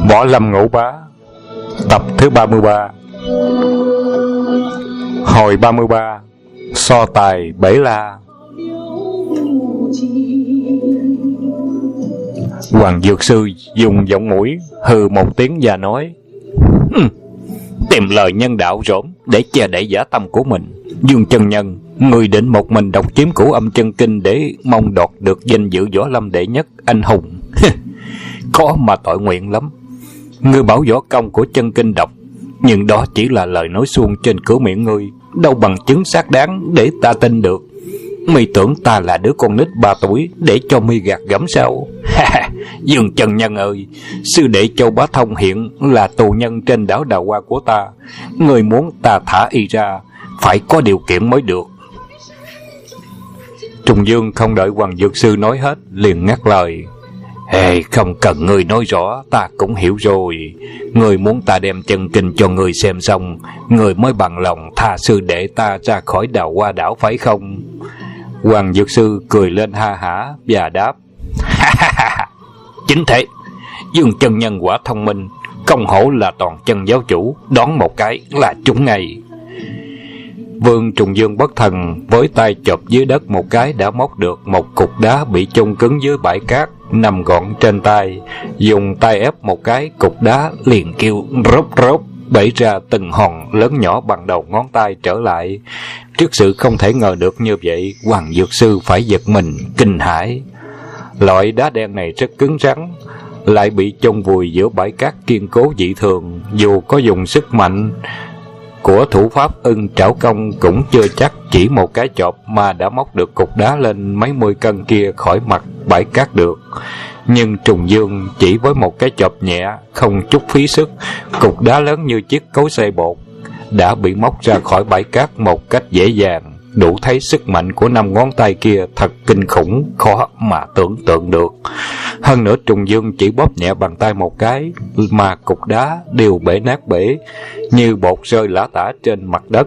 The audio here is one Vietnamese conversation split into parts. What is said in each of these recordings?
Võ Lâm Ngũ Bá, tập thứ 33. Hồi 33. So tài Bể La. Hoàng Dược Sư dùng giọng mũi hừ một tiếng và nói: Tìm lời nhân đạo rỗm để che đậy giả tâm của mình. Dương chân nhân, người định một mình độc chiếm Cửu Âm Chân Kinh để mong đoạt được danh dự võ lâm đệ nhất anh hùng. Có mà tội nguyện lắm. Ngươi bảo võ công của chân kinh độc, nhưng đó chỉ là lời nói suông trên cửa miệng ngươi, đâu bằng chứng xác đáng để ta tin được. Mi tưởng ta là đứa con nít 3 tuổi để cho mi gạt gẫm sao? Dương chân nhân ơi, sư đệ Châu Bá Thông hiện là tù nhân trên đảo Đào Hoa của ta. Người muốn ta thả y ra, phải có điều kiện mới được. Trùng Dương không đợi Hoàng Dược Sư nói hết, liền ngắt lời: không cần ngươi nói rõ, ta cũng hiểu rồi. Ngươi muốn ta đem chân kinh cho ngươi xem xong, ngươi mới bằng lòng tha sư đệ ta ra khỏi Đào Hoa đảo phải không? Hoàng Dược Sư cười lên ha hả và đáp: Chính thế, Dương chân nhân quả thông minh, công hổ là toàn chân giáo chủ, đón một cái là trúng ngay. Vương Trùng Dương bất thần với tay chộp dưới đất một cái đã móc được một cục đá bị chôn cứng dưới bãi cát nằm gọn trên tay, dùng tay ép một cái, cục đá liền kêu rốp rốp bể ra từng hòn lớn nhỏ bằng đầu ngón tay trở lại. Trước sự không thể ngờ được như vậy, Hoàng Dược Sư phải giật mình kinh hãi. Loại đá đen này rất cứng rắn, lại bị chôn vùi giữa bãi cát kiên cố dị thường, dù có dùng sức mạnh của thủ pháp Ưng Trảo Công cũng chưa chắc chỉ một cái chộp mà đã móc được cục đá lên mấy mươi cân kia khỏi mặt bãi cát được. Nhưng Trùng Dương chỉ với một cái chộp nhẹ, không chút phí sức, cục đá lớn như chiếc cối xay bột đã bị móc ra khỏi bãi cát một cách dễ dàng. Đủ thấy sức mạnh của 5 ngón tay kia thật kinh khủng, khó mà tưởng tượng được. Hơn nữa Trùng Dương chỉ bóp nhẹ bàn tay một cái mà cục đá đều bể nát bể, như bột rơi lả tả trên mặt đất.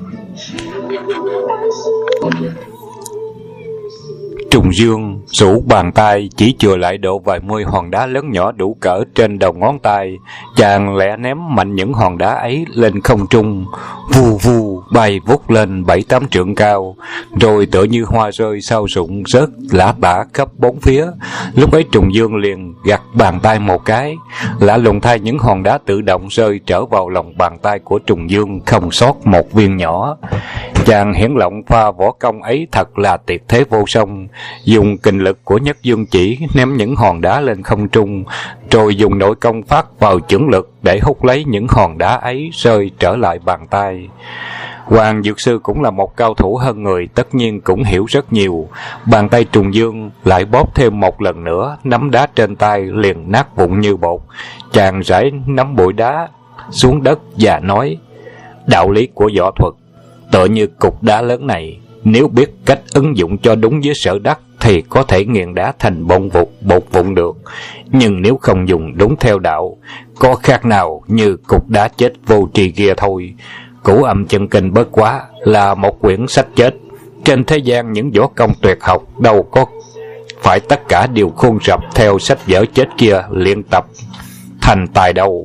Trùng Dương rũ bàn tay chỉ chừa lại độ vài mươi hòn đá lớn nhỏ đủ cỡ trên đầu ngón tay. Chàng lẹ ném mạnh những hòn đá ấy lên không trung, vù vù bay vút lên 7-8 trượng cao, rồi tựa như hoa rơi sao rụng rớt lả tả khắp bốn phía. Lúc ấy Trùng Dương liền gạt bàn tay một cái, lạ lùng thay những hòn đá tự động rơi trở vào lòng bàn tay của Trùng Dương, không sót một viên nhỏ. Chàng hiển lộng pha võ công ấy thật là tuyệt thế vô song, dùng kình lực của Nhất Dương Chỉ ném những hòn đá lên không trung, rồi dùng nội công phát vào chưởng lực để hút lấy những hòn đá ấy rơi trở lại bàn tay. Hoàng Dược Sư cũng là một cao thủ hơn người, tất nhiên cũng hiểu rất nhiều. Bàn tay Trùng Dương lại bóp thêm một lần nữa, nắm đá trên tay liền nát vụn như bột. Chàng rải nắm bụi đá xuống đất và nói: Đạo lý của võ thuật tựa như cục đá lớn này, nếu biết cách ứng dụng cho đúng với sở đắc thì có thể nghiền đá thành bột vụn được. Nhưng nếu không dùng đúng theo đạo, có khác nào như cục đá chết vô tri kia thôi. Cửu Âm Chân Kinh bất quá là một quyển sách chết. Trên thế gian những võ công tuyệt học đâu có phải tất cả đều khuôn rập theo sách vở chết kia luyện tập thành tài đâu.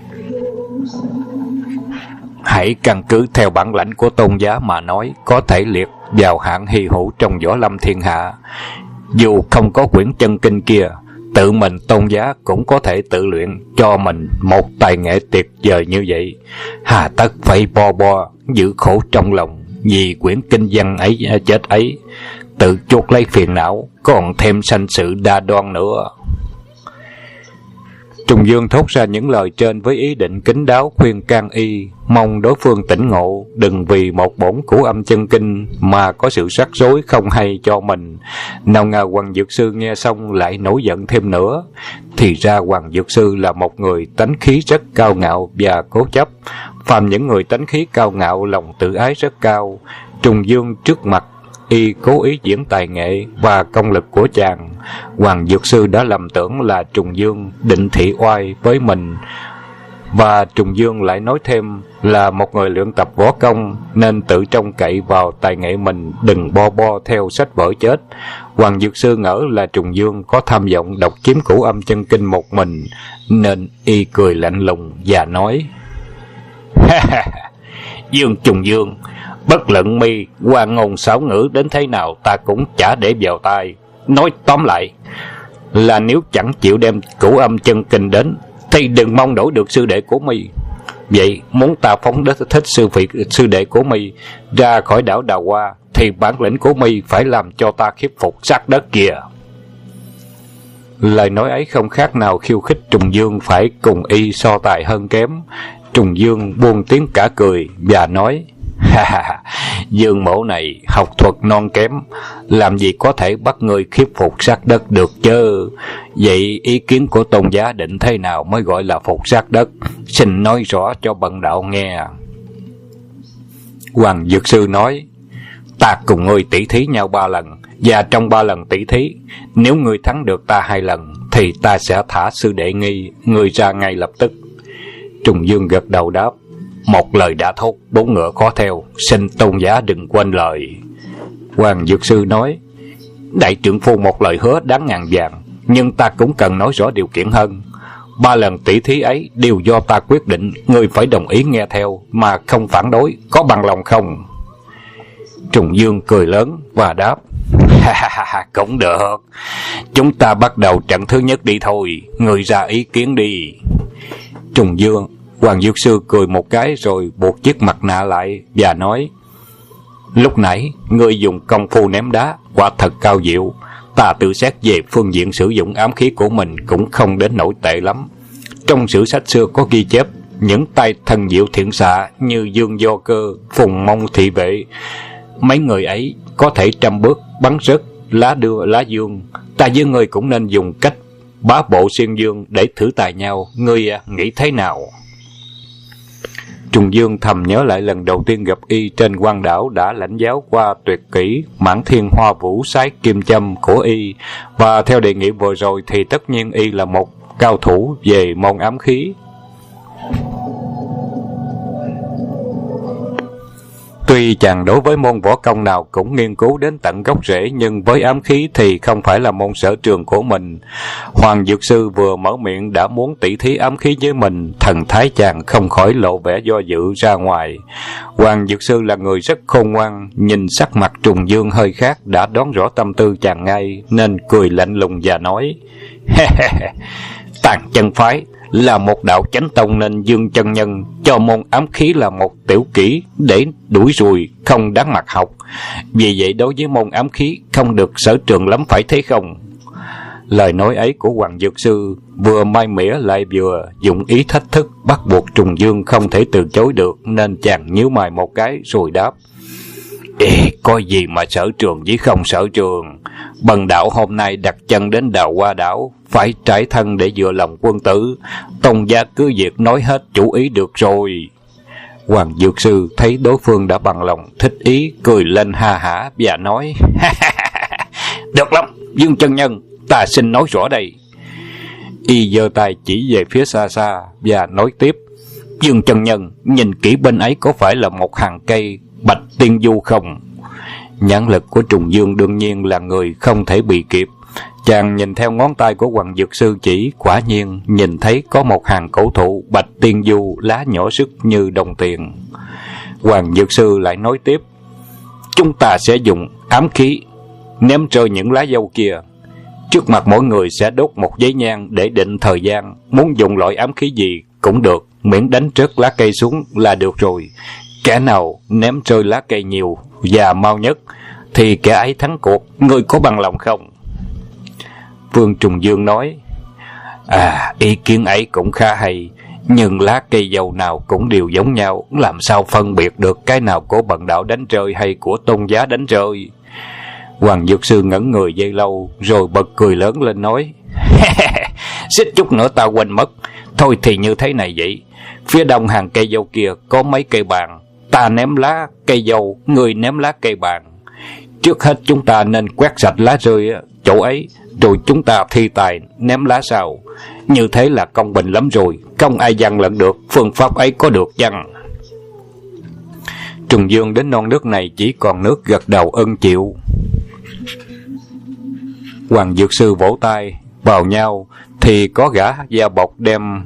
Hãy căn cứ theo bản lãnh của tôn giá mà nói, có thể liệt vào hạng hy hữu trong võ lâm thiên hạ. Dù không có quyển chân kinh kia, tự mình tôn giá cũng có thể tự luyện cho mình một tài nghệ tuyệt vời như vậy. Hà tất phải bo giữ khổ trong lòng vì quyển kinh văn ấy chết ấy, tự chuốc lấy phiền não, còn thêm sanh sự đa đoan nữa. Trùng Dương thốt ra những lời trên với ý định kín đáo khuyên can y, mong đối phương tỉnh ngộ, đừng vì một bổn Cửu Âm Chân Kinh mà có sự rắc rối không hay cho mình. Nào ngờ Hoàng Dược Sư nghe xong lại nổi giận thêm nữa. Thì ra Hoàng Dược Sư là một người tánh khí rất cao ngạo và cố chấp. Phàm những người tánh khí cao ngạo, lòng tự ái rất cao. Trùng Dương trước mặt y cố ý diễn tài nghệ và công lực của chàng, Hoàng Dược Sư đã lầm tưởng là Trùng Dương định thị oai với mình, và Trùng Dương lại nói thêm là một người luyện tập võ công nên tự trông cậy vào tài nghệ mình, đừng bo theo sách vở chết. Hoàng Dược Sư ngỡ là Trùng Dương có tham vọng độc chiếm Cửu Âm Chân Kinh một mình, nên y cười lạnh lùng và nói: Dương Trùng Dương, bất luận mi qua ngôn xảo ngữ đến thế nào ta cũng chả để vào tai. Nói tóm lại là nếu chẳng chịu đem Cửu Âm Chân Kinh đến thì đừng mong đổi được sư đệ của mi. Vậy muốn ta phóng đích thích sư đệ của mi ra khỏi đảo Đào Hoa thì bản lĩnh của mi phải làm cho ta khiếp phục sát đất kìa. Lời nói ấy không khác nào khiêu khích Trùng Dương phải cùng y so tài hơn kém. Trùng Dương buông tiếng cả cười và nói: Dương mẫu này học thuật non kém, làm gì có thể bắt người khiếp phục sát đất được chứ. Vậy ý kiến của tôn giá định thế nào mới gọi là phục sát đất? Xin nói rõ cho bần đạo nghe. Hoàng Dược Sư nói: Ta cùng ngươi tỷ thí nhau 3 lần, và trong 3 lần tỷ thí, nếu ngươi thắng được ta 2 lần thì ta sẽ thả sư đệ ngươi ra ngay lập tức. Trùng Dương gật đầu đáp: Một lời đã thốt, 4 ngựa khó theo, xin tôn giá đừng quên lời. Hoàng Dược Sư nói: Đại trưởng phu một lời hứa đáng ngàn vàng, nhưng ta cũng cần nói rõ điều kiện hơn. 3 lần tỷ thí ấy đều do ta quyết định, ngươi phải đồng ý nghe theo mà không phản đối, có bằng lòng không? Trùng Dương cười lớn và đáp: Cũng được, chúng ta bắt đầu trận thứ nhất đi thôi, ngươi ra ý kiến đi. Hoàng Dược Sư cười một cái rồi buộc chiếc mặt nạ lại và nói: Lúc nãy ngươi dùng công phu ném đá quả thật cao diệu, ta tự xét về phương diện sử dụng ám khí của mình cũng không đến nổi tệ lắm. Trong sử sách xưa có ghi chép những tay thần diệu thiện xạ như Dương Do Cơ, Phùng Mông Thị Vệ, mấy người ấy có thể 100 bước bắn rớt lá dương. Ta với ngươi cũng nên dùng cách bá bộ xuyên dương để thử tài nhau, ngươi nghĩ thế nào? Trùng Dương thầm nhớ lại lần đầu tiên gặp y trên quan đảo đã lãnh giáo qua tuyệt kỹ Mãn Thiên Hoa Vũ Sái Kim Châm của y, và theo đề nghị vừa rồi thì tất nhiên y là một cao thủ về môn ám khí. Tuy chàng đối với môn võ công nào cũng nghiên cứu đến tận gốc rễ, nhưng với ám khí thì không phải là môn sở trường của mình. Hoàng Dược Sư vừa mở miệng đã muốn tỷ thí ám khí với mình, thần thái chàng không khỏi lộ vẻ do dự ra ngoài. Hoàng Dược Sư là người rất khôn ngoan, nhìn sắc mặt Trùng Dương hơi khác đã đoán rõ tâm tư chàng ngay, nên cười lạnh lùng và nói: Tàn Chân phái là một đạo chánh tông nên Dương chân nhân cho môn ám khí là một tiểu kỹ để đuổi ruồi, không đáng mặt học. Vì vậy đối với môn ám khí không được sở trường lắm, phải thế không? Lời nói ấy của Hoàng Dược Sư vừa mai mỉa lại vừa dụng ý thách thức, bắt buộc Trùng Dương không thể từ chối được, nên chàng nhíu mày một cái rồi đáp: Có gì mà sở trường với không sở trường? Bần đạo hôm nay đặt chân đến Đào Hoa đảo, phải trải thân để dựa lòng quân tử. Tôn gia cứ việc nói hết chủ ý được rồi. Hoàng Dược Sư thấy đối phương đã bằng lòng thích ý, cười lên ha hả và nói: Được lắm, Dương chân nhân, ta xin nói rõ đây. Y giơ tay chỉ về phía xa xa và nói tiếp: Dương chân nhân, nhìn kỹ bên ấy có phải là một hàng cây Bạch Tiên Du không? Nhãn lực của Trùng Dương đương nhiên là người không thể bị kịp. Chàng nhìn theo ngón tay của Hoàng Dược Sư chỉ, quả nhiên nhìn thấy có một hàng cổ thụ Bạch Tiên Du, lá nhỏ sức như đồng tiền. Hoàng Dược Sư lại nói tiếp: Chúng ta sẽ dùng ám khí ném rơi những lá dâu kia. Trước mặt mỗi người sẽ đốt một giấy nhang để định thời gian. Muốn dùng loại ám khí gì cũng được, miễn đánh rớt lá cây xuống là được rồi. Kẻ nào ném rơi lá cây nhiều và mau nhất thì kẻ ấy thắng cuộc. Ngươi có bằng lòng không? Vương Trùng Dương nói: Ý kiến ấy cũng khá hay, nhưng lá cây dầu nào cũng đều giống nhau, làm sao phân biệt được cái nào của bần đạo đánh rơi hay của tôn giá đánh rơi? Hoàng Dược Sư ngẩn người giây lâu rồi bật cười lớn lên nói: Xích chút nữa ta quên mất. Thôi thì như thế này vậy, phía đông hàng cây dâu kia có mấy cây bàn, ta ném lá cây dâu, ngươi ném lá cây bàn. Trước hết chúng ta nên quét sạch lá rơi chỗ ấy, rồi chúng ta thi tài ném lá sau. Như thế là công bình lắm rồi, không ai giằng lận được. Phương pháp ấy có được chăng? Trùng Dương đến non nước này chỉ còn nước gật đầu ưng chịu. Hoàng Dược Sư vỗ tay vào nhau thì có gã da bọc đem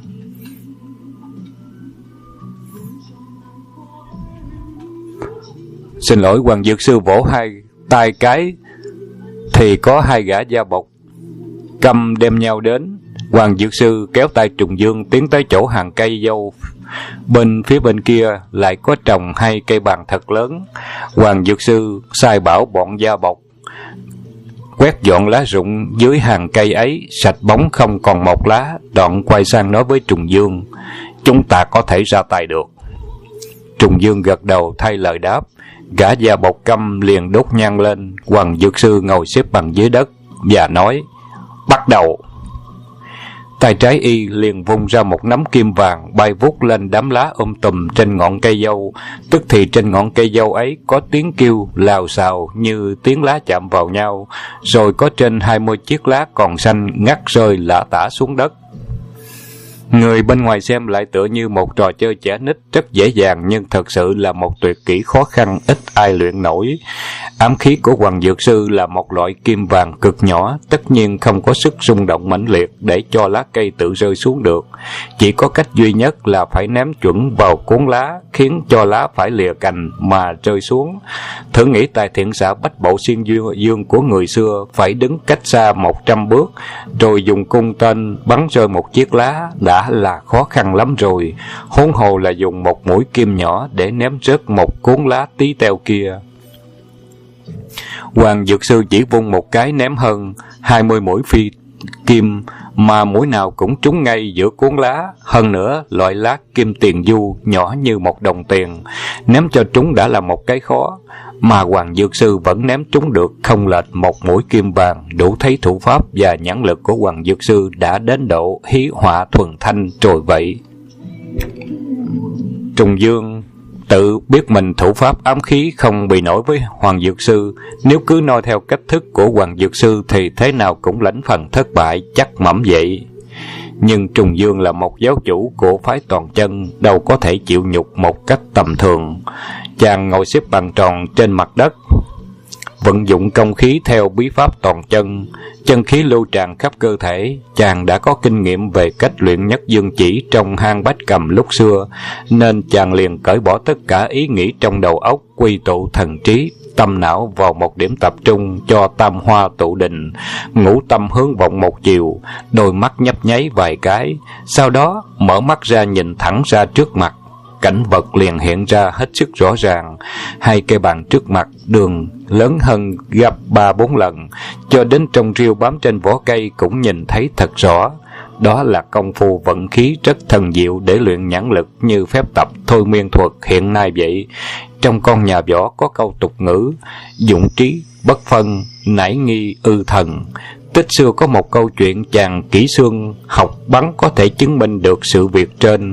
Xin lỗi, Hoàng Dược Sư vỗ hai tay cái thì có hai gã da bọc câm đem nhau đến. Hoàng Dược Sư kéo tay Trùng Dương tiến tới chỗ hàng cây dâu. Phía bên kia lại có trồng hai cây bàn thật lớn. Hoàng Dược Sư sai bảo bọn da bọc quét dọn lá rụng dưới hàng cây ấy sạch bóng không còn một lá, đoạn quay sang nói với Trùng Dương: chúng ta có thể ra tay được. Trùng Dương gật đầu thay lời đáp. Gã da bọc câm liền đốt nhang lên. Hoàng Dược Sư ngồi xếp bằng dưới đất và nói: bắt đầu. Tay trái y liền vung ra một nắm kim vàng bay vút lên đám lá tùm trên ngọn cây dâu. Tức thì trên ngọn cây dâu ấy có tiếng kêu lào xào như tiếng lá chạm vào nhau, rồi có trên 20 chiếc lá còn xanh ngắt rơi lả tả xuống đất. Người bên ngoài xem lại tựa như một trò chơi trẻ nít rất dễ dàng, nhưng thật sự là một tuyệt kỹ khó khăn ít ai luyện nổi. Ám khí của Hoàng Dược Sư là một loại kim vàng cực nhỏ, tất nhiên không có sức rung động mãnh liệt để cho lá cây tự rơi xuống được. Chỉ có cách duy nhất là phải ném chuẩn vào cuốn lá, khiến cho lá phải lìa cành mà rơi xuống. Thử nghĩ tài thiện xạ Bách Bộ Xuyên Dương của người xưa phải đứng cách xa 100 bước, rồi dùng cung tên bắn rơi một chiếc lá đã là khó khăn lắm rồi, huống hồ là dùng một mũi kim nhỏ để ném rớt một cuốn lá tí teo kia. Hoàng Dược Sư chỉ vung một cái ném hơn 20 mũi phi kim, mà mũi nào cũng trúng ngay giữa cuốn lá. Hơn nữa, loại lá kim tiền du nhỏ như một đồng tiền, ném cho trúng đã là một cái khó, mà Hoàng Dược Sư vẫn ném trúng được không lệch một mũi kim vàng, đủ thấy thủ pháp và nhãn lực của Hoàng Dược Sư đã đến độ hí họa thuần thanh rồi vậy. Trùng Dương tự biết mình thủ pháp ám khí không bị nổi với Hoàng Dược Sư, nếu cứ noi theo cách thức của Hoàng Dược Sư thì thế nào cũng lãnh phần thất bại chắc mẩm vậy. Nhưng Trùng Dương là một giáo chủ của phái Toàn Chân, đâu có thể chịu nhục một cách tầm thường. Chàng ngồi xếp bằng tròn trên mặt đất, vận dụng công khí theo bí pháp Toàn Chân, chân khí lưu tràn khắp cơ thể. Chàng đã có kinh nghiệm về cách luyện Nhất Dương Chỉ trong hang Bách Cầm lúc xưa, nên chàng liền cởi bỏ tất cả ý nghĩ trong đầu óc, quy tụ thần trí, tâm não vào một điểm tập trung cho tam hoa tụ định, ngũ tâm hướng vọng một chiều, đôi mắt nhấp nháy vài cái, sau đó mở mắt ra nhìn thẳng ra trước mặt. Cảnh vật liền hiện ra hết sức rõ ràng. Hai cây bàn trước mặt đường lớn hơn gấp 3-4 lần, cho đến trong rêu bám trên vỏ cây cũng nhìn thấy thật rõ. Đó là công phu vận khí rất thần diệu để luyện nhãn lực như phép tập thôi miên thuật hiện nay vậy. Trong con nhà võ có câu tục ngữ: dụng trí bất phân, nảy nghi ư thần. Tích xưa có một câu chuyện chàng kỹ xương học bắn có thể chứng minh được sự việc trên.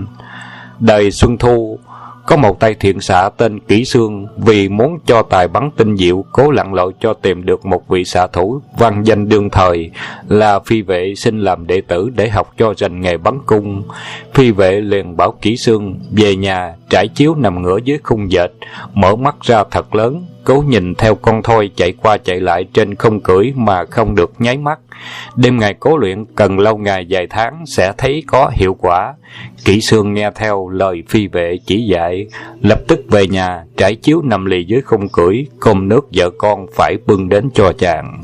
Đời Xuân Thu có một tay thiện xạ tên Kỷ Xương, vì muốn cho tài bắn tinh diệu, cố lặn lội cho tìm được một vị xạ thủ văn danh đương thời là Phi Vệ xin làm đệ tử để học cho rành nghề bắn cung. Phi Vệ liền bảo Kỷ Xương về nhà trải chiếu nằm ngửa dưới khung dệt, mở mắt ra thật lớn, cố nhìn theo con thoi chạy qua chạy lại trên không cưỡi mà không được nháy mắt. Đêm ngày cố luyện cần lâu ngày vài tháng sẽ thấy có hiệu quả. Kỷ Xương nghe theo lời Phi Vệ chỉ dạy, lập tức về nhà trải chiếu nằm lì dưới khung cưỡi, cơm nước vợ con phải bưng đến cho chàng.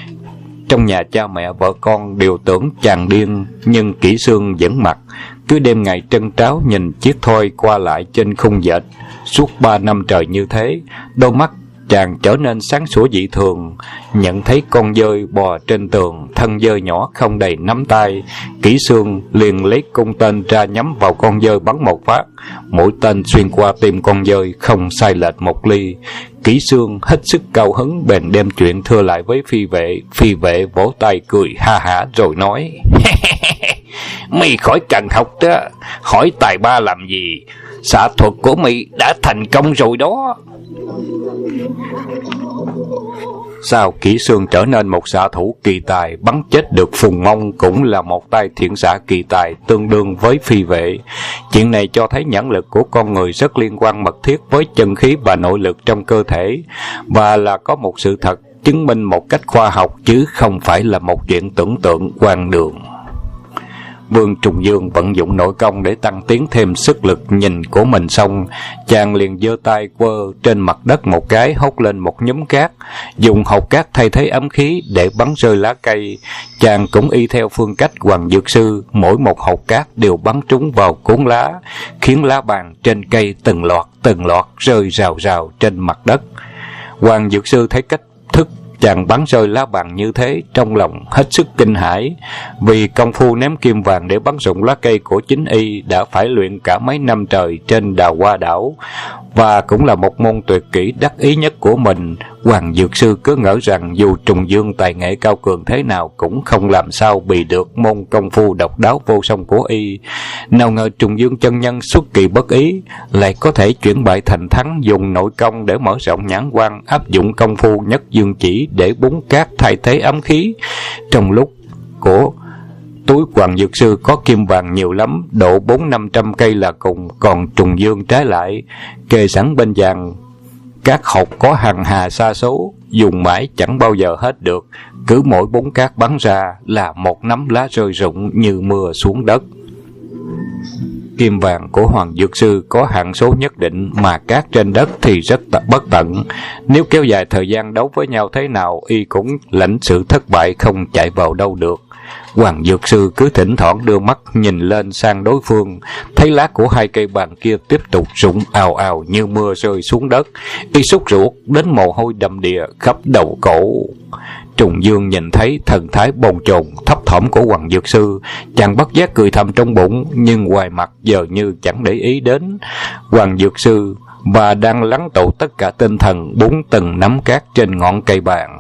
Trong nhà cha mẹ vợ con đều tưởng chàng điên, nhưng Kỷ Xương vẫn mặc, cứ đêm ngày trân tráo nhìn chiếc thoi qua lại trên khung dệt. Suốt 3 năm trời như thế, đôi mắt chàng trở nên sáng sủa dị thường. Nhận thấy con dơi bò trên tường, thân dơi nhỏ không đầy nắm tay, Kỷ Xương liền lấy cung tên ra nhắm vào con dơi bắn một phát. Mũi tên xuyên qua tim con dơi không sai lệch một ly. Kỷ Xương hết sức cao hứng bèn đem chuyện thưa lại với Phi Vệ. Phi Vệ vỗ tay cười ha hả rồi nói: mày khỏi cần học đó, hỏi tài ba làm gì? xạ thuật của mày đã thành công rồi đó. Sao Kỷ Sương trở nên một xạ thủ kỳ tài, bắn chết được Phùng Mông cũng là một tay thiện xạ kỳ tài tương đương với phi vệ. Chuyện này cho thấy nhãn lực của con người rất liên quan mật thiết với chân khí và nội lực trong cơ thể, và là có một sự thật chứng minh một cách khoa học chứ không phải là một chuyện tưởng tượng hoang đường. Vương Trùng Dương vận dụng nội công để tăng tiến thêm sức lực nhìn của mình, xong chàng liền giơ tay quơ trên mặt đất một cái, hốt lên một nhúm cát, dùng hột cát thay thế ấm khí để bắn rơi lá cây. Chàng cũng y theo phương cách Hoàng Dược Sư, mỗi một hột cát đều bắn trúng vào cuốn lá, khiến lá bàn trên cây từng loạt rơi rào rào trên mặt đất. Hoàng Dược Sư thấy cách thức chàng bắn rơi lá bàn như thế, trong lòng hết sức kinh hãi, vì công phu ném kim vàng để bắn rụng lá cây của chính y đã phải luyện cả mấy năm trời trên Đào Hoa đảo, và cũng là một môn tuyệt kỹ đắc ý nhất của mình. Hoàng Dược Sư cứ ngỡ rằng dù Trùng Dương tài nghệ cao cường thế nào cũng không làm sao bị được môn công phu độc đáo vô song của y. Nào ngờ Trùng Dương chân nhân xuất kỳ bất ý, lại có thể chuyển bại thành thắng, dùng nội công để mở rộng nhãn quan, áp dụng công phu nhất dương chỉ để búng cát thay thế ấm khí. Trong lúc của túi Hoàng Dược Sư có kim vàng nhiều lắm, độ 400-500 cây là cùng, còn Trùng Dương trái lại kề sẵn bên vàng các hột có hàng hà sa số, dùng mãi chẳng bao giờ hết được, cứ mỗi búng cát bắn ra là một nắm lá rơi rụng như mưa xuống đất. Kim vàng của Hoàng Dược Sư có hạn số nhất định, mà cát trên đất thì rất bất tận. Nếu kéo dài thời gian đấu với nhau thế nào, y cũng lãnh sự thất bại, không chạy vào đâu được. Hoàng Dược Sư cứ thỉnh thoảng đưa mắt nhìn lên sang đối phương, thấy lá của hai cây bàn kia tiếp tục rụng ào ào như mưa rơi xuống đất, y sốt ruột đến mồ hôi đầm đìa khắp đầu cổ. Trùng Dương nhìn thấy thần thái bồn chồn thấp thỏm của Hoàng Dược Sư, chàng bất giác cười thầm trong bụng, nhưng ngoài mặt giờ như chẳng để ý đến Hoàng Dược Sư, và đang lắng tụ tất cả tinh thần búng từng nắm cát trên ngọn cây bàn.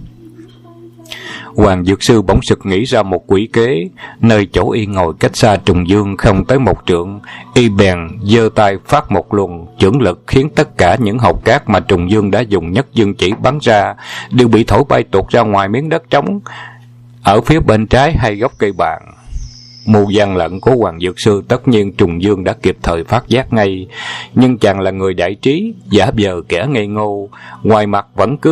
Hoàng Dược Sư bỗng sực nghĩ ra một quỷ kế. Nơi chỗ y ngồi cách xa Trùng Dương không tới một trượng, y bèn giơ tay phát một luồng chưởng lực, khiến tất cả những hột cát mà Trùng Dương đã dùng nhất dương chỉ bắn ra đều bị thổi bay tuột ra ngoài miếng đất trống ở phía bên trái hay gốc cây bàn. Mưu gian lận của Hoàng Dược Sư tất nhiên Trùng Dương đã kịp thời phát giác ngay, nhưng chàng là người đại trí, giả vờ kẻ ngây ngô, ngoài mặt vẫn cứ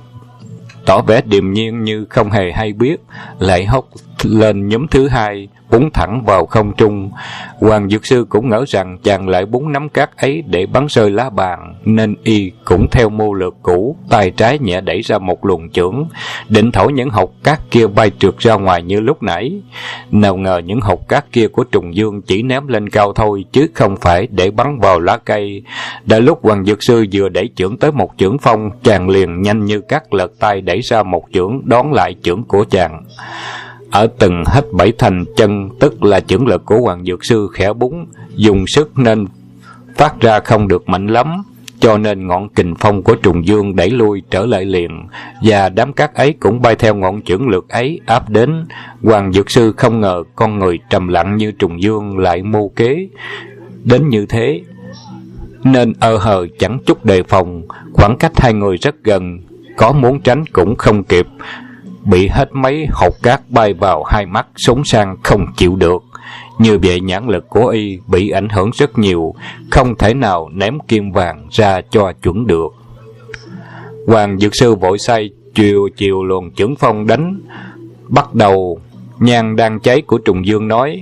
tỏ vẻ điềm nhiên như không hề hay biết, lại hốt lên nhóm thứ hai, búng thẳng vào không trung. Hoàng Dược Sư cũng ngỡ rằng chàng lại búng nắm cát ấy để bắn rơi lá bàn, nên y cũng theo mưu lược cũ, tay trái nhẹ đẩy ra một luồng chưởng, định thổi những hột cát kia bay trượt ra ngoài như lúc nãy. Nào ngờ những hột cát kia của Trùng Dương chỉ ném lên cao thôi, chứ không phải để bắn vào lá cây. Đã lúc Hoàng Dược Sư vừa đẩy chưởng tới một chưởng phong, chàng liền nhanh như cắt lật tay đẩy ra một chưởng đón lại chưởng của chàng. Ở từng hết bảy thành chân, tức là chưởng lực của Hoàng Dược Sư khẽ búng, dùng sức nên phát ra không được mạnh lắm, cho nên ngọn kình phong của Trùng Dương đẩy lui trở lại liền, và đám cát ấy cũng bay theo ngọn chưởng lực ấy áp đến. Hoàng Dược Sư không ngờ con người trầm lặng như Trùng Dương lại mưu kế đến như thế, nên hờ chẳng chút đề phòng. Khoảng cách hai người rất gần, có muốn tránh cũng không kịp, bị hết mấy hột cát bay vào hai mắt, sống sang không chịu được. Như vậy nhãn lực của y bị ảnh hưởng rất nhiều, không thể nào ném kim vàng ra cho chuẩn được. Hoàng Dược Sư vội say chiều luồng chưởng phong đánh bắt đầu nhang đang cháy của Trùng Dương, nói: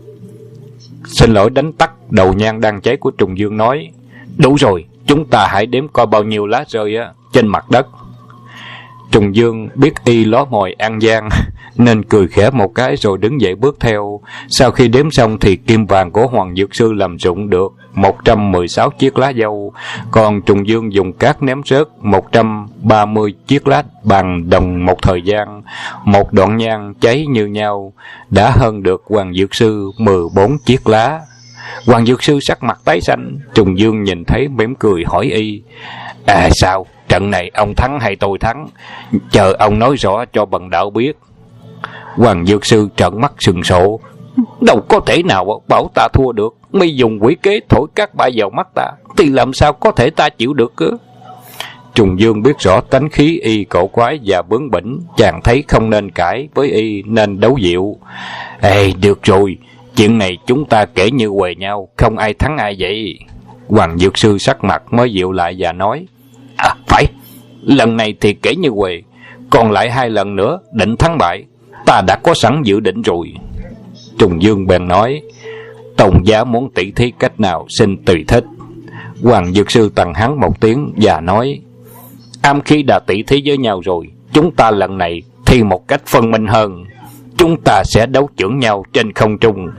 "Xin lỗi." Đánh tắt đầu nhang đang cháy của Trùng Dương, nói: "Đủ rồi, chúng ta hãy đếm coi bao nhiêu lá rơi trên mặt đất." Trùng Dương biết y ló mồi ăn gian nên cười khẽ một cái rồi đứng dậy bước theo. Sau khi đếm xong thì kim vàng của Hoàng Dược Sư làm rụng được 116 chiếc lá dâu, còn Trùng Dương dùng cát ném rớt 130 chiếc lá bằng đồng một thời gian. Một đoạn nhang cháy như nhau đã hơn được Hoàng Dược Sư 14 chiếc lá. Hoàng Dược Sư sắc mặt tái xanh. Trùng Dương nhìn thấy mỉm cười hỏi y: "Sao? Trận này ông thắng hay tôi thắng? Chờ ông nói rõ cho bần đạo biết." Hoàng Dược Sư trợn mắt sừng sộ: Đâu có thể nào bảo ta thua được. Mi dùng quỷ kế thổi cát bại vào mắt ta, thì làm sao có thể ta chịu được cơ? Trùng Dương biết rõ tánh khí y cổ quái và bướng bỉnh, chàng thấy không nên cãi với y nên đấu dịu. Ê, được rồi, chuyện này chúng ta kể như huề nhau, không ai thắng ai vậy. Hoàng Dược Sư sắc mặt mới dịu lại và nói: phải, lần này thì kể như huề, còn lại 2 lần nữa định thắng bại, ta đã có sẵn dự định rồi. Trùng Dương bèn nói: Tôn giá muốn tỷ thí cách nào xin tùy thích. Hoàng Dược Sư tằng hắn một tiếng và nói: Ám khí đã tỷ thí với nhau rồi, chúng ta lần này thì một cách phân minh hơn. Chúng ta sẽ đấu chưởng nhau trên không trung.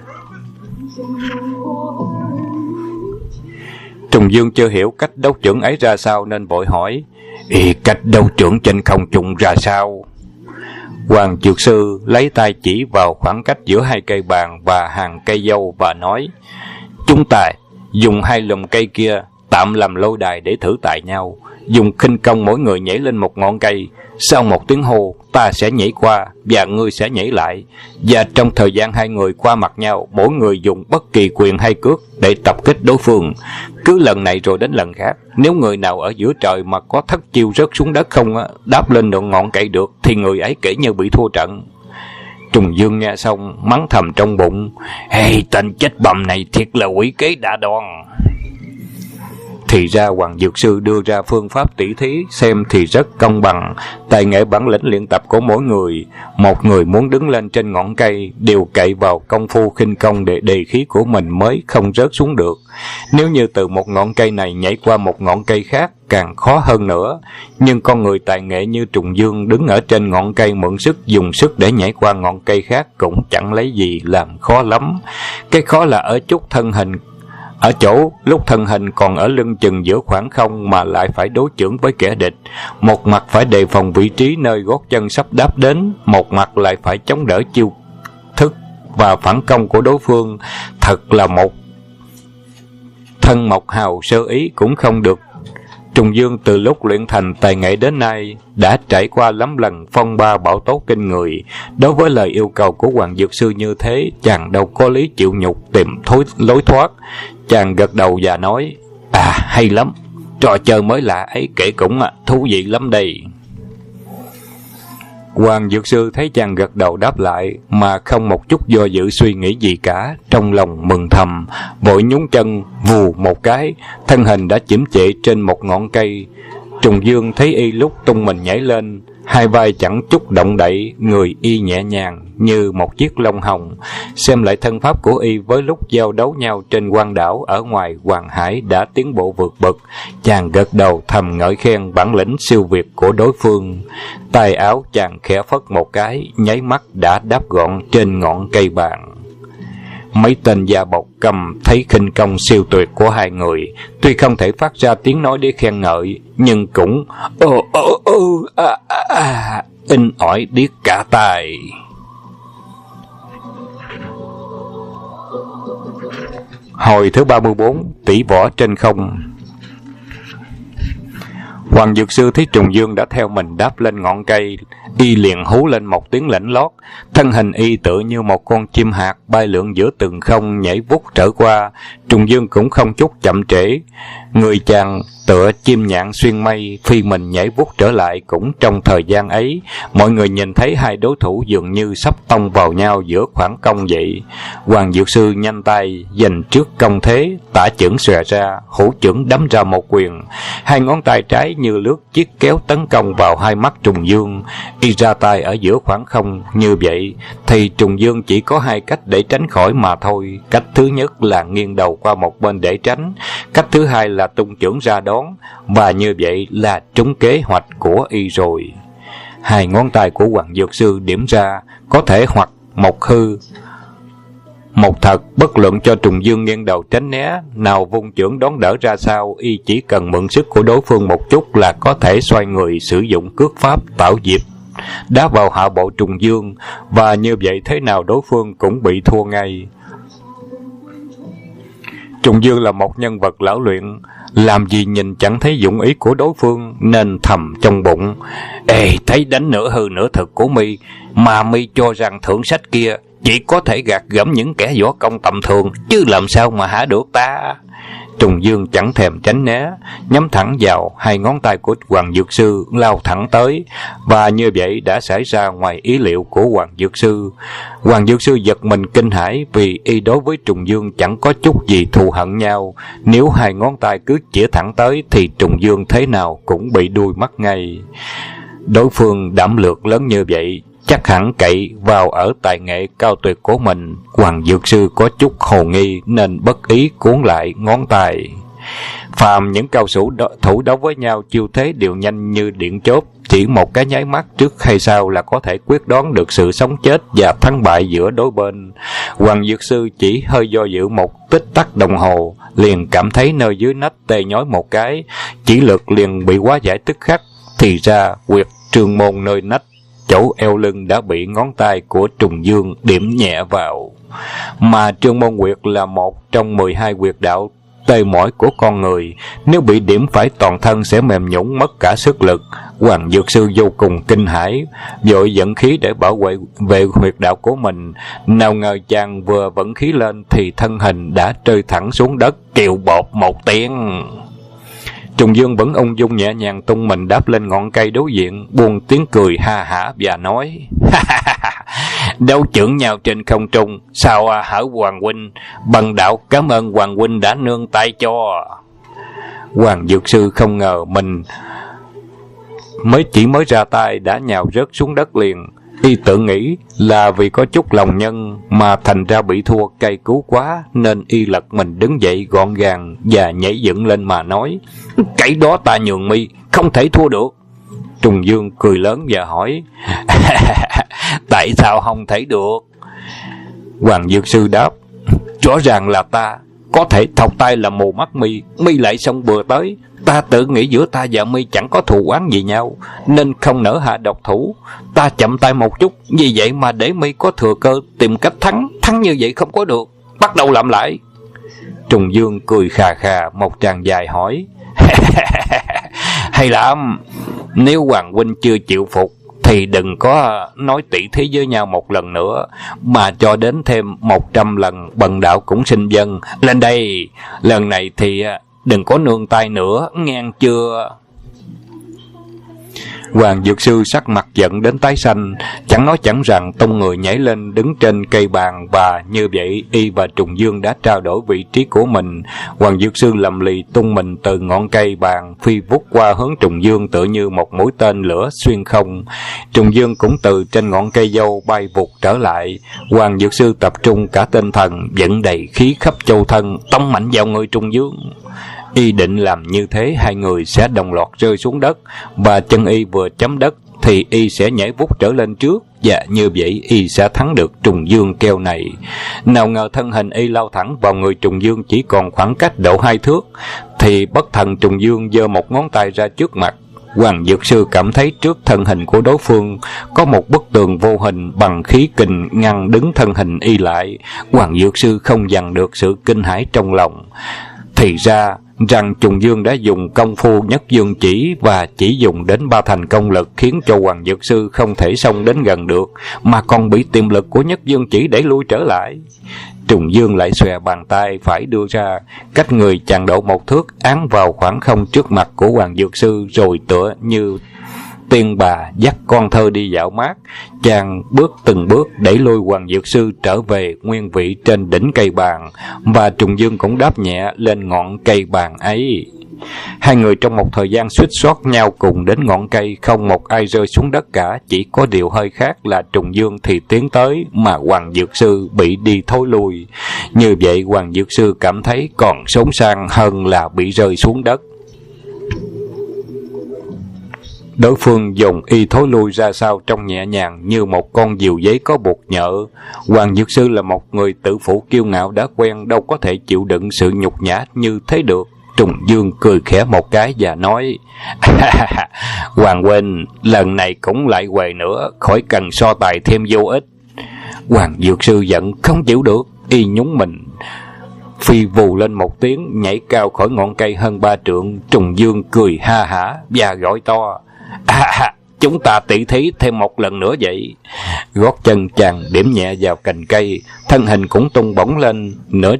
Trùng Dương chưa hiểu cách đấu chưởng ấy ra sao nên vội hỏi: cách đấu chưởng trên không trung ra sao? Hoàng Dược Sư lấy tay chỉ vào khoảng cách giữa 2 cây bàn và hàng cây dâu và nói: Chúng ta dùng 2 lùm cây kia tạm làm lôi đài để thử tại nhau, dùng khinh công mỗi người nhảy lên một ngọn cây. Sau một tiếng hô, ta sẽ nhảy qua và ngươi sẽ nhảy lại, và trong thời gian 2 người qua mặt nhau, mỗi người dùng bất kỳ quyền hay cước để tập kích đối phương. Cứ lần này rồi đến lần khác, nếu người nào ở giữa trời mà có thất chiêu rớt xuống đất không đáp lên được ngọn cây được, thì người ấy kể như bị thua trận. Trùng Dương nghe xong mắng thầm trong bụng: tên chết bầm này thiệt là quỷ kế đã đoan. Thì ra Hoàng Dược Sư đưa ra phương pháp tỉ thí xem thì rất công bằng. Tài nghệ bản lĩnh luyện tập của mỗi người, một người muốn đứng lên trên ngọn cây đều cậy vào công phu khinh công để đề khí của mình mới không rớt xuống được. Nếu như từ một ngọn cây này nhảy qua một ngọn cây khác càng khó hơn nữa. Nhưng con người tài nghệ như Trùng Dương đứng ở trên ngọn cây mượn sức dùng sức để nhảy qua ngọn cây khác cũng chẳng lấy gì làm khó lắm. Cái khó là ở chút thân hình, ở chỗ lúc thân hình còn ở lưng chừng giữa khoảng không mà lại phải đối chưởng với kẻ địch. Một mặt phải đề phòng vị trí nơi gót chân sắp đáp đến, một mặt lại phải chống đỡ chiêu thức và phản công của đối phương. Thật là một thân một hào sơ ý cũng không được. Trùng Dương từ lúc luyện thành tài nghệ đến nay đã trải qua lắm lần phong ba bão tố kinh người. Đối với lời yêu cầu của Hoàng Dược Sư như thế, chàng đâu có lý chịu nhục tìm lối thoát. Chàng gật đầu và nói: hay lắm, trò chơi mới lạ ấy kể cũng thú vị lắm đây. Hoàng Dược Sư thấy chàng gật đầu đáp lại mà không một chút do dự suy nghĩ gì cả, trong lòng mừng thầm, vội nhún chân vù một cái, thân hình đã chễm chệ trên một ngọn cây. Trùng Dương thấy y lúc tung mình nhảy lên, 2 vai chẳng chút động đậy, người y nhẹ nhàng như một chiếc lông hồng. Xem lại thân pháp của y với lúc giao đấu nhau trên quang đảo ở ngoài Hoàng Hải đã tiến bộ vượt bậc, chàng gật đầu thầm ngợi khen bản lĩnh siêu việt của đối phương. Tay áo chàng khẽ phất một cái, nháy mắt đã đáp gọn trên ngọn cây bàn. Mấy tên gia bộc cầm thấy khinh công siêu tuyệt của 2 người, tuy không thể phát ra tiếng nói để khen ngợi, nhưng cũng in ỏi điếc cả tai. Hồi thứ 34, tỷ võ trên không. Hoàng Dược Sư thấy Trùng Dương đã theo mình đáp lên ngọn cây, y liền hú lên một tiếng lạnh lót. Thân hình y tựa như một con chim hạt bay lượn giữa tường không nhảy vút trở qua. Trùng Dương cũng không chút chậm trễ, người chàng tựa chim nhạn xuyên mây phi mình nhảy vút trở lại. Cũng trong thời gian ấy, mọi người nhìn thấy 2 đối thủ dường như sắp tông vào nhau giữa khoảng công vậy. Hoàng Dược Sư nhanh tay giành trước công thế, tả chưởng xòe ra, hữu chưởng đấm ra một quyền. 2 ngón tay trái như lướt chiếc kéo tấn công vào 2 mắt Trùng Dương. Y ra tay ở giữa khoảng không như vậy thì Trùng Dương chỉ có 2 cách để tránh khỏi mà thôi. Cách thứ nhất là nghiêng đầu qua một bên để tránh, cách thứ hai là tung chưởng ra đón, và như vậy là trúng kế hoạch của y rồi. 2 ngón tay của Hoàng Dược Sư điểm ra có thể hoặc một hư một thật, bất luận cho Trùng Dương nghiêng đầu tránh né, nào vung chưởng đón đỡ ra sao, y chỉ cần mượn sức của đối phương một chút là có thể xoay người sử dụng cước pháp tạo diệp đá vào hạ bộ Trùng Dương, và như vậy thế nào đối phương cũng bị thua ngay. Trùng Dương là một nhân vật lão luyện, làm gì nhìn chẳng thấy dụng ý của đối phương, nên thầm trong bụng: thấy đánh nửa hư nửa thực của mi mà mi cho rằng thượng sách kia chỉ có thể gạt gẫm những kẻ võ công tầm thường, chứ làm sao mà hả được ta. Trùng Dương chẳng thèm tránh né, nhắm thẳng vào hai ngón tay của Hoàng Dược Sư lao thẳng tới, và như vậy đã xảy ra ngoài ý liệu của Hoàng Dược Sư. Hoàng Dược Sư giật mình kinh hãi, vì y đối với Trùng Dương chẳng có chút gì thù hận nhau. Nếu hai ngón tay cứ chĩa thẳng tới thì Trùng Dương thế nào cũng bị đuôi mắt ngay. Đối phương đảm lược lớn như vậy, chắc hẳn cậy vào ở tài nghệ cao tuyệt của mình. Hoàng Dược Sư có chút hồ nghi nên bất ý cuốn lại ngón tay. Phàm những cao thủ đấu với nhau chiêu thế đều nhanh như điện chớp, chỉ một cái nháy mắt trước hay sau là có thể quyết đoán được sự sống chết và thắng bại giữa đối bên. Hoàng Dược Sư chỉ hơi do dự một tích tắc đồng hồ, liền cảm thấy nơi dưới nách tê nhói một cái, chỉ lực liền bị hóa giải tức khắc. Thì ra huyệt trương môn nơi nách chỗ eo lưng đã bị ngón tay của Trùng Dương điểm nhẹ vào. Mà trương môn huyệt là một trong 12 huyệt đạo tê mỏi của con người, nếu bị điểm phải toàn thân sẽ mềm nhũn mất cả sức lực. Hoàng Dược Sư vô cùng kinh hãi, vội dẫn khí để bảo vệ huyệt đạo của mình. Nào ngờ chàng vừa vận khí lên thì thân hình đã rơi thẳng xuống đất, kêu bột một tiếng. Trùng Dương vẫn ung dung nhẹ nhàng tung mình đáp lên ngọn cây đối diện, buông tiếng cười ha hả và nói: Đấu chưởng nhau trên không trung, sao hở Hoàng huynh, bần đạo cảm ơn Hoàng huynh đã nương tay cho. Hoàng Dược Sư không ngờ mình mới ra tay đã nhào rớt xuống đất liền. Y tự nghĩ là vì có chút lòng nhân mà thành ra bị thua cay cú quá, nên y lật mình đứng dậy gọn gàng và nhảy dựng lên mà nói: Cái đó ta nhường mi, không thể thua được. Trùng Dương cười lớn và hỏi: Tại sao không thể được? Hoàng Dược Sư đáp: Rõ ràng là ta có thể thọc tay làm mù mắt mi lại xông bừa tới. Ta tự nghĩ giữa ta và mi chẳng có thù oán gì nhau, nên không nỡ hạ độc thủ. Ta chậm tay một chút, vì vậy mà để mi có thừa cơ tìm cách thắng như vậy không có được. Bắt đầu làm lại. Trùng Dương cười khà khà một tràng dài hỏi: Hay lắm, nếu Hoàng huynh chưa chịu phục thì đừng có nói tỷ thí với nhau một lần nữa, mà cho đến thêm 100 lần bần đạo cũng xin vâng. Lên đây, lần này thì đừng có nương tay nữa, nghe chưa? Hoàng Dược Sư sắc mặt giận đến tái xanh, chẳng nói chẳng rằng tung người nhảy lên đứng trên cây bàn, và như vậy y và Trùng Dương đã trao đổi vị trí của mình. Hoàng Dược Sư lầm lì tung mình từ ngọn cây bàn phi vút qua hướng Trùng Dương tựa như một mũi tên lửa xuyên không. Trùng Dương cũng từ trên ngọn cây dâu bay vụt trở lại. Hoàng Dược Sư tập trung cả tinh thần, dẫn đầy khí khắp châu thân, tông mạnh vào người Trùng Dương. Y định làm như thế hai người sẽ đồng loạt rơi xuống đất, và chân y vừa chấm đất thì y sẽ nhảy vút trở lên trước, và như vậy y sẽ thắng được Trùng Dương keo này. Nào ngờ thân hình y lao thẳng vào người Trùng Dương chỉ còn khoảng cách độ 2 thước, thì bất thần Trùng Dương giơ một ngón tay ra trước mặt. Hoàng Dược Sư cảm thấy trước thân hình của đối phương có một bức tường vô hình bằng khí kình ngăn đứng thân hình y lại. Hoàng Dược Sư không dằn được sự kinh hãi trong lòng. Thì ra rằng Trùng Dương đã dùng công phu Nhất Dương Chỉ, và chỉ dùng đến 3 thành công lực, khiến cho Hoàng Dược Sư không thể xông đến gần được, mà còn bị tiềm lực của Nhất Dương Chỉ đẩy lui trở lại. Trùng Dương lại xòe bàn tay phải đưa ra, cách người chàng độ 1 thước, án vào khoảng không trước mặt của Hoàng Dược Sư, rồi tựa như tiên bà dắt con thơ đi dạo mát, chàng bước từng bước đẩy lùi Hoàng Dược Sư trở về nguyên vị trên đỉnh cây bàn, và Trùng Dương cũng đáp nhẹ lên ngọn cây bàn ấy. Hai người trong một thời gian suýt soát nhau cùng đến ngọn cây, không một ai rơi xuống đất cả, chỉ có điều hơi khác là Trùng Dương thì tiến tới, mà Hoàng Dược Sư bị đi thối lui. Như vậy Hoàng Dược Sư cảm thấy còn sống sang hơn là bị rơi xuống đất. Đối phương dùng y thối lui ra sau trông nhẹ nhàng như một con diều giấy có buộc nhợ. Hoàng Dược Sư là một người tự phụ kiêu ngạo đã quen, đâu có thể chịu đựng sự nhục nhã như thế được. Trùng Dương cười khẽ một cái và nói: Hoàng huynh, lần này cũng lại quề nữa, khỏi cần so tài thêm vô ích. Hoàng Dược Sư giận không chịu được, y nhún mình phi vù lên một tiếng, nhảy cao khỏi ngọn cây hơn 3 trượng. Trùng Dương cười ha hả và gọi to: chúng ta tỉ thí thêm một lần nữa vậy. Gót chân chàng điểm nhẹ vào cành cây, thân hình cũng tung bổng lên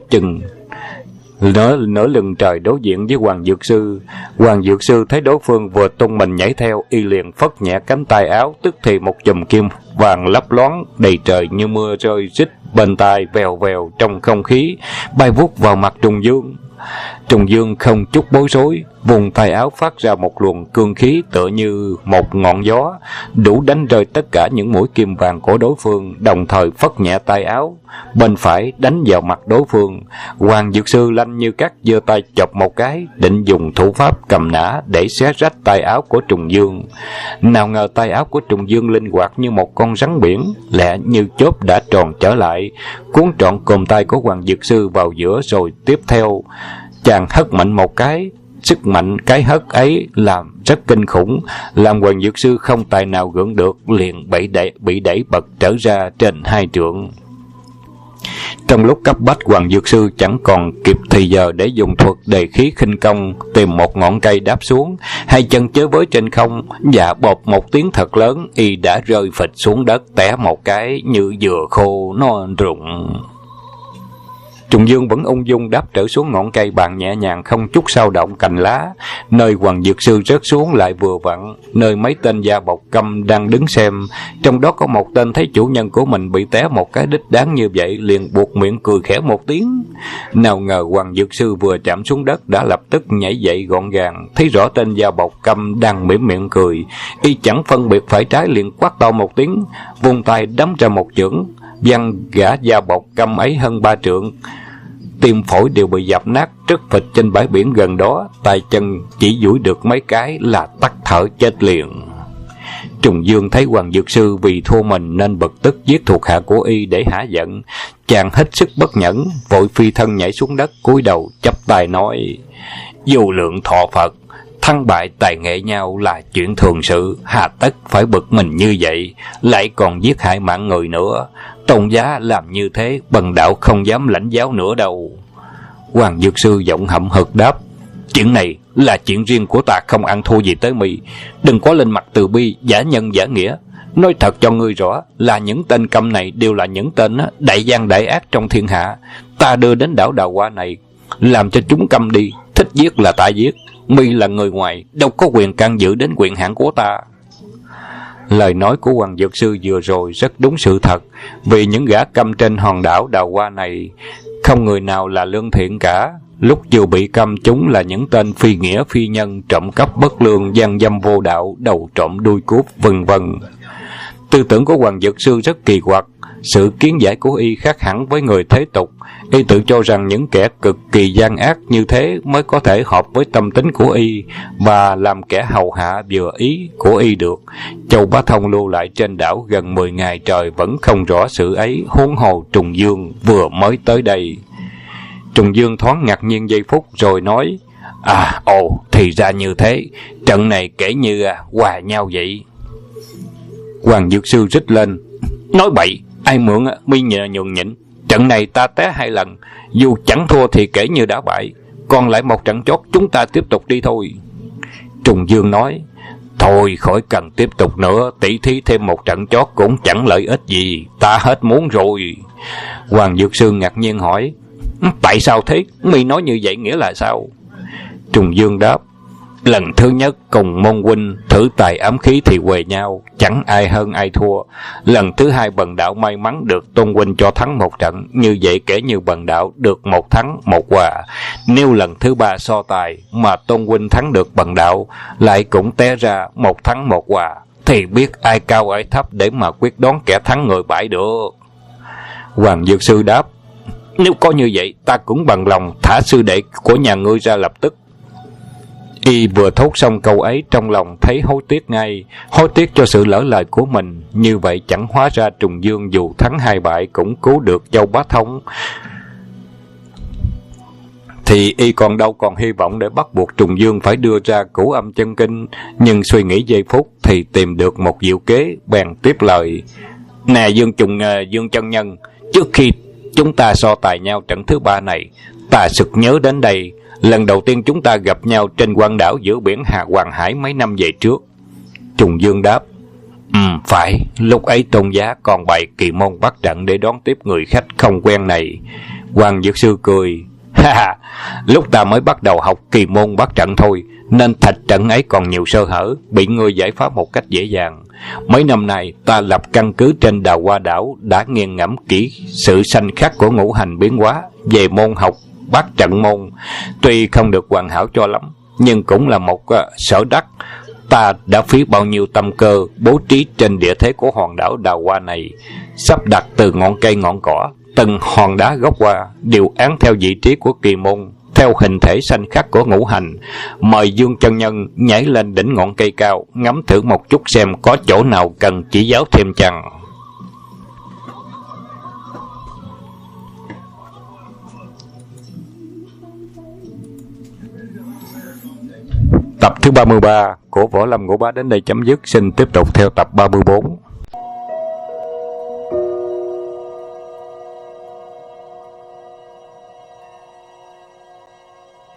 nửa lưng trời đối diện với Hoàng Dược Sư. Hoàng Dược Sư thấy đối phương vừa tung mình nhảy theo, y liền phất nhẹ cánh tay áo, tức thì một chùm kim vàng lấp loáng đầy trời như mưa rơi rít bên tai, vèo vèo trong không khí bay vút vào mặt Trùng Dương. Trùng Dương không chút bối rối, vùng tay áo phát ra một luồng cương khí tựa như một ngọn gió, đủ đánh rơi tất cả những mũi kim vàng của đối phương, đồng thời phất nhẹ tay áo bên phải đánh vào mặt đối phương. Hoàng Dược Sư lanh như cắt giơ tay chộp một cái, định dùng thủ pháp cầm nã để xé rách tay áo của Trùng Dương. Nào ngờ tay áo của Trùng Dương linh hoạt như một con rắn biển, lẹ như chớp đã tròn trở lại, cuốn trọn cồm tay của Hoàng Dược Sư vào giữa, rồi tiếp theo chàng hất mạnh một cái. Sức mạnh cái hất ấy làm rất kinh khủng, làm Hoàng Dược Sư không tài nào gượng được, liền bị đẩy bật trở ra trên 2 trượng. Trong lúc cấp bách, Hoàng Dược Sư chẳng còn kịp thì giờ để dùng thuật đề khí khinh công, tìm một ngọn cây đáp xuống, hai chân chới với trên không, và bộp một tiếng thật lớn, y đã rơi phịch xuống đất, té một cái như dừa khô non rụng. Trùng Dương vẫn ung dung đáp trở xuống ngọn cây bàn nhẹ nhàng, không chút sao động cành lá. Nơi Hoàng Dược Sư rớt xuống lại vừa vặn nơi mấy tên da bọc câm đang đứng xem. Trong đó có một tên thấy chủ nhân của mình bị té một cái đích đáng như vậy, liền buộc miệng cười khẽ một tiếng. Nào ngờ Hoàng Dược Sư vừa chạm xuống đất đã lập tức nhảy dậy gọn gàng, thấy rõ tên da bọc câm đang mỉm miệng cười, y chẳng phân biệt phải trái, liền quát to một tiếng, vung tay đấm ra một chưởng, văng gã da bọc câm ấy hơn 3 trượng. Tim phổi đều bị dập nát, trất phịch trên bãi biển gần đó, tay chân chỉ duỗi được mấy cái là tắt thở chết liền. Trùng Dương thấy Hoàng Dược Sư vì thua mình nên bực tức giết thuộc hạ của y để hả giận. Chàng hết sức bất nhẫn, vội phi thân nhảy xuống đất, cúi đầu chắp tay nói: Vô lượng thọ Phật, thắng bại tài nghệ nhau là chuyện thường sự, hà tất phải bực mình như vậy, lại còn giết hại mạng người nữa. Tôn giá làm như thế, bần đạo không dám lãnh giáo nữa đâu. Hoàng Dược Sư giọng hậm hực đáp: Chuyện này là chuyện riêng của ta, không ăn thua gì tới mi. Đừng có lên mặt từ bi, giả nhân giả nghĩa. Nói thật cho ngươi rõ là những tên câm này đều là những tên đại gian đại ác trong thiên hạ. Ta đưa đến đảo Đào Hoa này làm cho chúng câm đi, thích giết là ta giết. Mi là người ngoài, đâu có quyền can dự đến quyền hạn của ta. Lời nói của Hoàng Dược Sư vừa rồi rất đúng sự thật, vì những gã câm trên hòn đảo Đào Hoa này không người nào là lương thiện cả. Lúc vừa bị câm, chúng là những tên phi nghĩa phi nhân, trộm cắp bất lương, gian dâm vô đạo, đầu trộm đuôi cướp, vân vân. Tư tưởng của Hoàng Dược Sư rất kỳ quặc, sự kiến giải của y khác hẳn với người thế tục. Y tự cho rằng những kẻ cực kỳ gian ác như thế mới có thể hợp với tâm tính của y và làm kẻ hầu hạ vừa ý của y được. Châu Bá Thông lưu lại trên đảo gần 10 ngày trời vẫn không rõ sự ấy, huống hồ Trùng Dương vừa mới tới đây. Trùng Dương thoáng ngạc nhiên giây phút rồi nói: Thì ra như thế, trận này kể như hòa nhau vậy. Hoàng Dược Sư rít lên: Nói bậy, ai mượn mi nhường nhịn. Trận này ta té 2 lần, dù chẳng thua thì kể như đã bại, còn lại một trận chót, chúng ta tiếp tục đi thôi. Trùng Dương nói: Thôi khỏi cần tiếp tục nữa, tỉ thí thêm một trận chót cũng chẳng lợi ích gì, ta hết muốn rồi. Hoàng Dược Sư ngạc nhiên hỏi: Tại sao thế? Mi nói như vậy nghĩa là sao? Trùng Dương đáp: Lần thứ nhất cùng môn huynh thử tài ám khí thì huề nhau, chẳng ai hơn ai thua. Lần thứ hai bần đạo may mắn được Tôn huynh cho thắng một trận, như vậy kể như bần đạo được 1 thắng 1 hòa. Nếu lần thứ 3 so tài mà Tôn huynh thắng được bần đạo, lại cũng té ra 1 thắng 1 hòa, thì biết ai cao ai thấp để mà quyết đoán kẻ thắng người bại được. Hoàng Dược Sư đáp: Nếu có như vậy, ta cũng bằng lòng thả sư đệ của nhà ngươi ra lập tức. Y vừa thốt xong câu ấy, trong lòng thấy hối tiếc ngay, hối tiếc cho sự lỡ lời của mình. Như vậy chẳng hóa ra Trùng Dương dù thắng 2 bại cũng cứu được Châu Bá Thông, thì y còn đâu còn hy vọng để bắt buộc Trùng Dương phải đưa ra Cửu Âm Chân Kinh. Nhưng suy nghĩ giây phút thì tìm được một diệu kế, bèn tiếp lời: Nè Dương chân nhân, trước khi chúng ta so tài nhau trận thứ 3 này, ta sực nhớ đến đây, lần đầu tiên chúng ta gặp nhau trên quang đảo giữa biển Hoàng Hải mấy năm về trước. Trùng Dương đáp: Phải, lúc ấy Tôn giá còn bày kỳ môn bắt trận để đón tiếp người khách không quen này. Hoàng Dược Sư cười. Ha ha, lúc ta mới bắt đầu học kỳ môn bắt trận thôi, nên thạch trận ấy còn nhiều sơ hở, bị ngươi giải phá một cách dễ dàng. Mấy năm nay ta lập căn cứ trên Đào Hoa Đảo, đã nghiền ngẫm kỹ sự sanh khắc của ngũ hành biến hóa về môn học bắt trận môn. Tuy không được hoàn hảo cho lắm, nhưng cũng là một sở đắc. Ta đã phí bao nhiêu tâm cơ bố trí trên địa thế của hòn đảo Đào Hoa này, sắp đặt từ ngọn cây ngọn cỏ, từng hòn đá gốc hoa đều án theo vị trí của kỳ môn, theo hình thể sanh khắc của ngũ hành. Mời Dương chân nhân nhảy lên đỉnh ngọn cây cao, ngắm thử một chút xem có chỗ nào cần chỉ giáo thêm chăng. Tập thứ 33 của Võ Lâm Ngũ Bá đến đây chấm dứt. Xin tiếp tục theo tập 34.